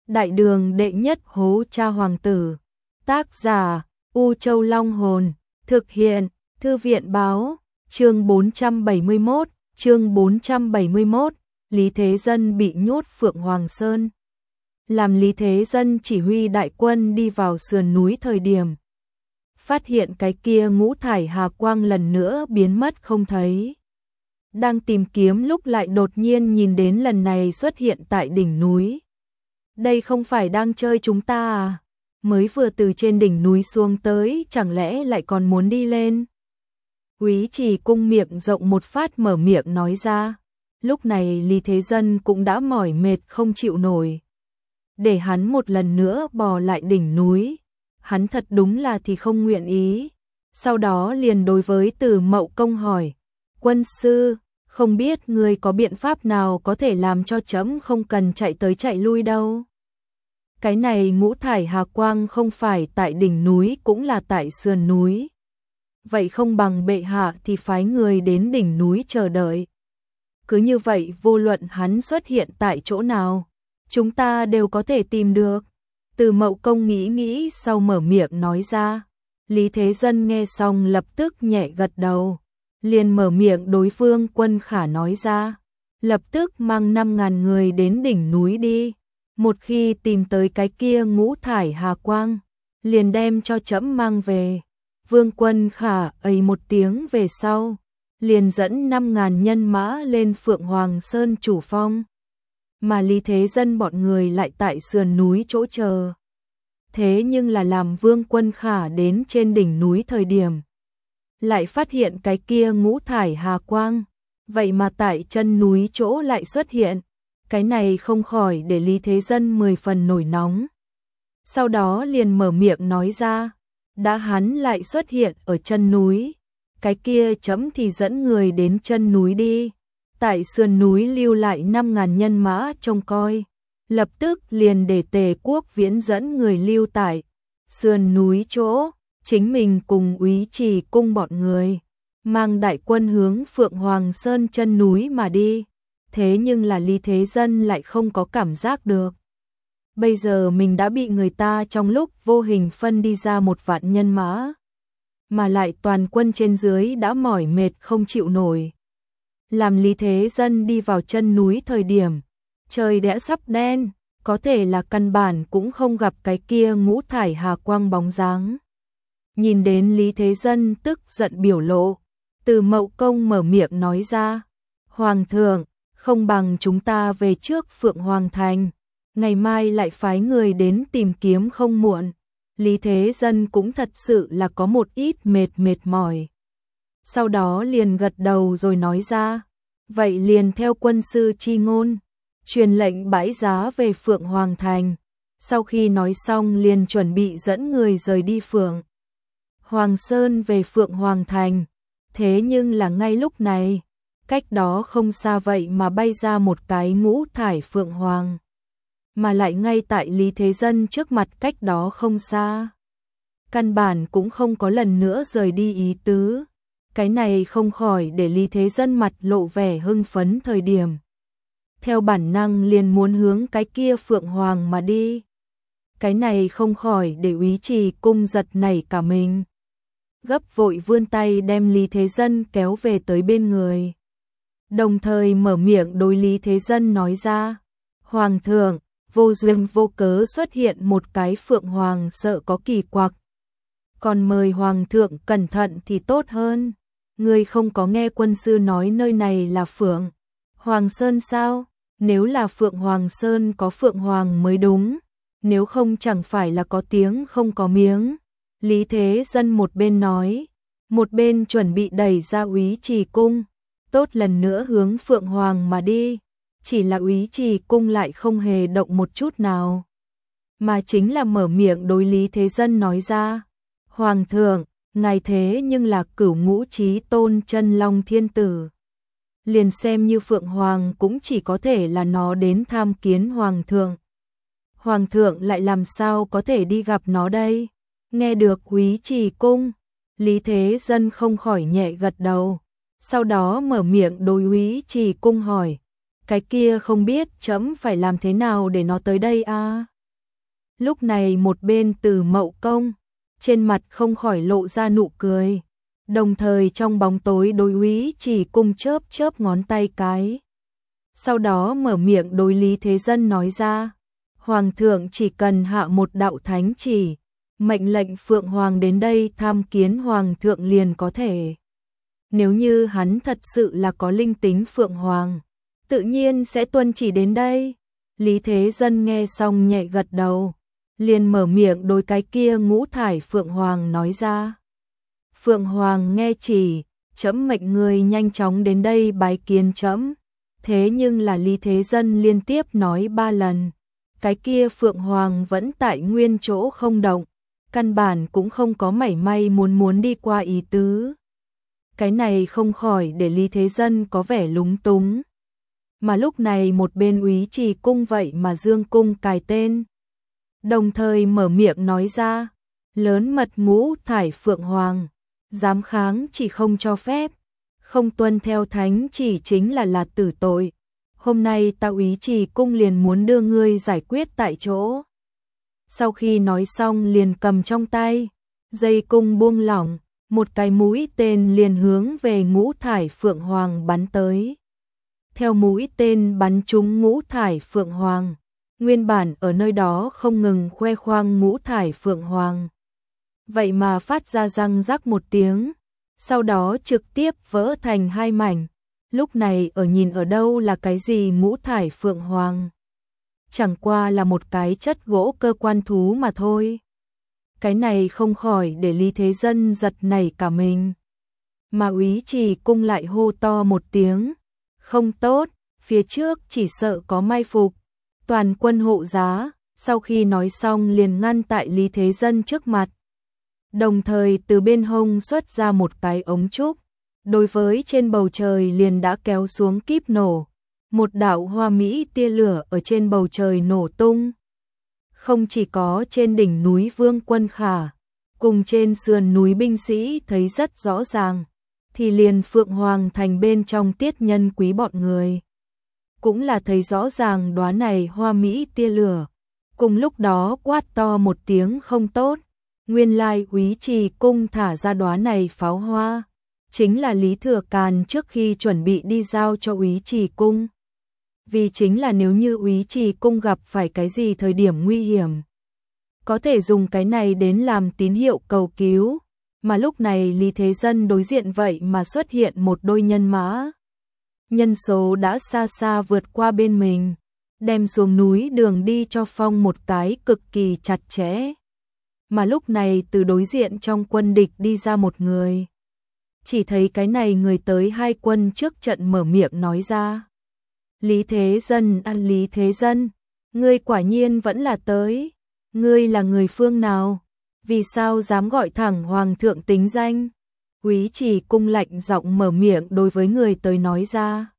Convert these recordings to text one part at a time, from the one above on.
Đại đường đệ nhất hố cha hoàng tử. Tác giả U Châu Long Hồn. Thực hiện Thư viện Báo. Chương 471. Lý Thế Dân bị nhốt Phượng Hoàng Sơn. Làm Lý Thế Dân chỉ huy đại quân đi vào sườn núi thời điểm, phát hiện cái kia ngũ thải hà quang lần nữa biến mất không thấy. Đang tìm kiếm lúc lại đột nhiên nhìn đến lần này xuất hiện tại đỉnh núi. Đây không phải đang chơi chúng ta à? Mới vừa từ trên đỉnh núi xuống tới, chẳng lẽ lại còn muốn đi lên? Úy Trì Cung miệng rộng một phát mở miệng nói ra. Lúc này Lý Thế Dân cũng đã mỏi mệt không chịu nổi. Để hắn một lần nữa bò lại đỉnh núi, hắn thật đúng là thì không nguyện ý. Sau đó liền đối với Từ Mậu Công hỏi, quân sư, không biết ngươi có biện pháp nào có thể làm cho trẫm không cần chạy tới chạy lui đâu? Cái này ngũ thải hà quang không phải tại đỉnh núi cũng là tại sườn núi. Vậy không bằng bệ hạ thì phái người đến đỉnh núi chờ đợi. Cứ như vậy vô luận hắn xuất hiện tại chỗ nào, chúng ta đều có thể tìm được. Từ Mậu Công nghĩ sau mở miệng nói ra. Lý Thế Dân nghe xong lập tức nhẹ gật đầu. Liền mở miệng đối Vương Quân Khả nói ra. Lập tức mang 5.000 người đến đỉnh núi đi. Một khi tìm tới cái kia ngũ thải hà quang, liền đem cho trẫm mang về. Vương Quân Khả ầy một tiếng về sau, liền dẫn 5.000 nhân mã lên Phượng Hoàng Sơn chủ phong. Mà Lý Thế Dân bọn người lại tại sườn núi chỗ chờ. Thế nhưng là làm Vương Quân Khả đến trên đỉnh núi thời điểm, lại phát hiện cái kia ngũ thải hà quang, vậy mà tại chân núi chỗ lại xuất hiện. Cái này không khỏi để Lý Thế Dân 10 phần nổi nóng. Sau đó liền mở miệng nói ra, đã hắn lại xuất hiện ở chân núi, cái kia trẫm thì dẫn người đến chân núi đi. Tại sườn núi lưu lại 5.000 nhân mã trông coi, lập tức liền để Tề Quốc Viễn dẫn người lưu tại sườn núi chỗ, chính mình cùng Úy Trì Cung bọn người mang đại quân hướng Phượng Hoàng Sơn chân núi mà đi. Thế nhưng là Lý Thế Dân lại không có cảm giác được. Bây giờ mình đã bị người ta trong lúc vô hình phân đi ra 1 vạn nhân mã, mà lại toàn quân trên dưới đã mỏi mệt không chịu nổi. Làm Lý Thế Dân đi vào chân núi thời điểm, trời đã sắp đen, có thể là căn bản cũng không gặp cái kia ngũ thải hà quang bóng dáng. Nhìn đến Lý Thế Dân tức giận biểu lộ, Từ Mậu Công mở miệng nói ra, Hoàng thượng, không bằng chúng ta về trước Phượng Hoàng Thành, ngày mai lại phái người đến tìm kiếm không muộn. Lý Thế Dân cũng thật sự là có một ít mệt mỏi. Sau đó liền gật đầu rồi nói ra, vậy liền theo quân sư chi ngôn, truyền lệnh bãi giá về Phượng Hoàng Thành. Sau khi nói xong liền chuẩn bị dẫn người rời đi Phượng Hoàng Sơn về Phượng Hoàng Thành. Thế nhưng là ngay lúc này, cách đó không xa vậy mà bay ra một cái ngũ thải Phượng Hoàng. Mà lại ngay tại Lý Thế Dân trước mặt cách đó không xa. Căn bản cũng không có lần nữa rời đi ý tứ. Cái này không khỏi để Lý Thế Dân mặt lộ vẻ hưng phấn thời điểm. Theo bản năng liền muốn hướng cái kia Phượng Hoàng mà đi. Cái này không khỏi để Úy Trì Cung giật nảy cả mình. Gấp vội vươn tay đem Lý Thế Dân kéo về tới bên người. Đồng thời mở miệng đối Lý Thế Dân nói ra, Hoàng thượng, vô duyên vô cớ xuất hiện một cái Phượng Hoàng sợ có kỳ quặc. Còn mời Hoàng thượng cẩn thận thì tốt hơn. Ngươi không có nghe quân sư nói nơi này là Phượng Hoàng Sơn sao? Nếu là Phượng Hoàng Sơn có Phượng Hoàng mới đúng. Nếu không chẳng phải là có tiếng không có miếng. Lý Thế Dân một bên nói, một bên chuẩn bị đẩy ra Úy Trì Cung, tốt lần nữa hướng Phượng Hoàng mà đi. Chỉ là Úy Trì Cung lại không hề động một chút nào, mà chính là mở miệng đối Lý Thế Dân nói ra, Hoàng thượng, ngài thế nhưng là Cửu Ngũ Chí Tôn Chân Long Thiên Tử. Liền xem như Phượng Hoàng cũng chỉ có thể là nó đến tham kiến Hoàng thượng. Hoàng thượng lại làm sao có thể đi gặp nó đây? Nghe được Úy Trì Cung, Lý Thế Dân không khỏi nhẹ gật đầu. Sau đó mở miệng đối Úy Trì Cung hỏi, cái kia không biết trẫm phải làm thế nào để nó tới đây à? Lúc này một bên Từ Mậu Công, trên mặt không khỏi lộ ra nụ cười, đồng thời trong bóng tối đối Úy Chỉ Cung chớp chớp ngón tay cái. Sau đó mở miệng đối Lý Thế Dân nói ra, Hoàng thượng chỉ cần hạ một đạo thánh chỉ, mệnh lệnh Phượng Hoàng đến đây tham kiến Hoàng thượng liền có thể. Nếu như hắn thật sự là có linh tính Phượng Hoàng, tự nhiên sẽ tuân chỉ đến đây. Lý Thế Dân nghe xong nhẹ gật đầu, liền mở miệng đối cái kia ngũ thải Phượng Hoàng nói ra. Phượng Hoàng nghe chỉ, trẫm mệnh người nhanh chóng đến đây bái kiến trẫm. Thế nhưng là Lý Thế Dân liên tiếp nói 3 lần, cái kia Phượng Hoàng vẫn tại nguyên chỗ không động, căn bản cũng không có mảy may muốn đi qua ý tứ. Cái này không khỏi để Lý Thế Dân có vẻ lúng túng. Mà lúc này một bên Úy Trì Cung vậy mà dương cung cài tên, đồng thời mở miệng nói ra, lớn mật ngũ thải Phượng Hoàng, dám kháng chỉ không cho phép, không tuân theo thánh chỉ chính là tử tội. Hôm nay ta Úy Trì Cung liền muốn đưa ngươi giải quyết tại chỗ. Sau khi nói xong liền cầm trong tay, dây cung buông lỏng, một cái mũi tên liền hướng về ngũ thải Phượng Hoàng bắn tới. Theo mũi tên bắn trúng ngũ thải Phượng Hoàng, nguyên bản ở nơi đó không ngừng khoe khoang ngũ thải Phượng Hoàng. Vậy mà phát ra răng rắc một tiếng, sau đó trực tiếp vỡ thành 2 mảnh. Lúc này nhìn ở đâu là cái gì ngũ thải Phượng Hoàng? Chẳng qua là một cái chất gỗ cơ quan thú mà thôi. Cái này không khỏi để Lý Thế Dân giật nảy cả mình. Mà Úy Trì Cung lại hô to một tiếng, không tốt, phía trước chỉ sợ có mai phục, toàn quân hộ giá. Sau khi nói xong liền ngăn tại Lý Thế Dân trước mặt, đồng thời từ bên hông xuất ra một cái ống trúc, đối với trên bầu trời liền đã kéo xuống kíp nổ, một đạo hoa mỹ tia lửa ở trên bầu trời nổ tung. Không chỉ có trên đỉnh núi Vương Quân Khả, cùng trên sườn núi binh sĩ thấy rất rõ ràng, thì liền Phượng Hoàng thành bên trong Tiết Nhân Quý bọn người cũng là thấy rõ ràng đóa này hoa mỹ tia lửa. Cùng lúc đó quát to một tiếng không tốt, nguyên lai Úy Trì Cung thả ra đóa này pháo hoa, chính là Lý Thừa Càn trước khi chuẩn bị đi giao cho Úy Trì Cung. Vì chính là nếu như Úy Trì Cung gặp phải cái gì thời điểm nguy hiểm, có thể dùng cái này đến làm tín hiệu cầu cứu. Mà lúc này Lý Thế Dân đối diện vậy mà xuất hiện một đôi nhân mã. Nhân số đã xa xa vượt qua bên mình, đem xuống núi đường đi cho phong một cái cực kỳ chặt chẽ. Mà lúc này từ đối diện trong quân địch đi ra một người. Chỉ thấy cái này người tới 2 quân trước trận mở miệng nói ra. Lý Thế Dân, Lý Thế Dân, ngươi quả nhiên vẫn là tới. Ngươi là người phương nào? Vì sao dám gọi thẳng Hoàng thượng tính danh? Úy Trì Cung lạnh giọng mở miệng đối với người tới nói ra.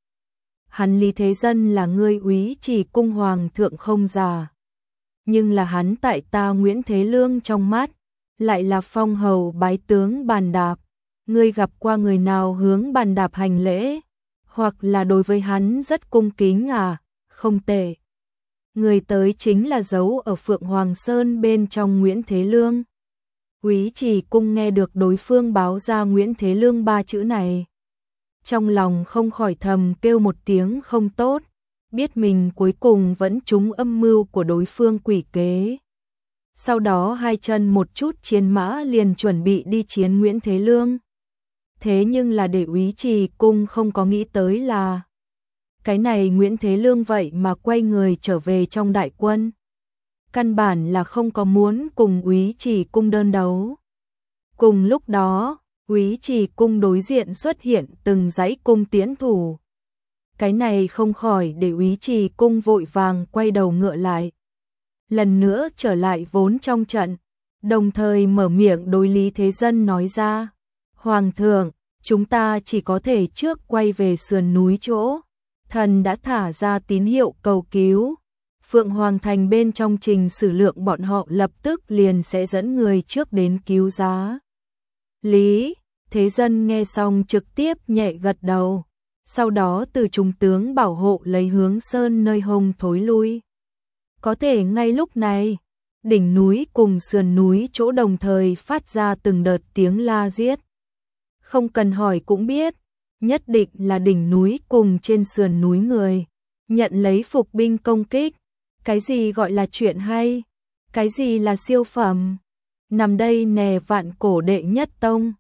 Hắn Lý Thế Dân là ngươi Úy Trì Cung Hoàng thượng không giả. Nhưng là hắn tại ta Nguyễn Thế Lương trong mắt, lại là phong hầu bái tướng Bàn Đạp. Ngươi gặp qua người nào hướng Bàn Đạp hành lễ, hoặc là đối với hắn rất cung kính à? Không tệ. Người tới chính là giấu ở Phượng Hoàng Sơn bên trong Nguyễn Thế Lương. Úy Trì Cung nghe được đối phương báo ra Nguyễn Thế Lương 3 chữ này, trong lòng không khỏi thầm kêu một tiếng không tốt, biết mình cuối cùng vẫn trúng âm mưu của đối phương quỷ kế. Sau đó 2 chân một chút chiến mã liền chuẩn bị đi chiến Nguyễn Thế Lương. Thế nhưng là để Úy Trì Cung không có nghĩ tới là cái này Nguyễn Thế Lương vậy mà quay người trở về trong đại quân. Căn bản là không có muốn cùng Úy Trì Cung đơn đấu. Cùng lúc đó, Úy Trì Cung đối diện xuất hiện từng dãy cung tiễn thủ. Cái này không khỏi để Úy Trì Cung vội vàng quay đầu ngựa lại. Lần nữa trở lại vốn trong trận, đồng thời mở miệng đối Lý Thế Dân nói ra. Hoàng thượng, chúng ta chỉ có thể trước quay về sườn núi chỗ. Thần đã thả ra tín hiệu cầu cứu. Phượng Hoàng thành bên trong Trình Sử Lượng bọn họ lập tức liền sẽ dẫn người trước đến cứu giá. Lý Thế Dân nghe xong trực tiếp nhẹ gật đầu, sau đó từ trung tướng bảo hộ lấy hướng sơn nơi hông thối lui. Có thể ngay lúc này, đỉnh núi cùng sườn núi chỗ đồng thời phát ra từng đợt tiếng la giết. Không cần hỏi cũng biết, nhất định là đỉnh núi cùng trên sườn núi người nhận lấy phục binh công kích. Cái gì gọi là chuyện hay? Cái gì là siêu phẩm? Nằm đây nè, vạn cổ đệ nhất tông.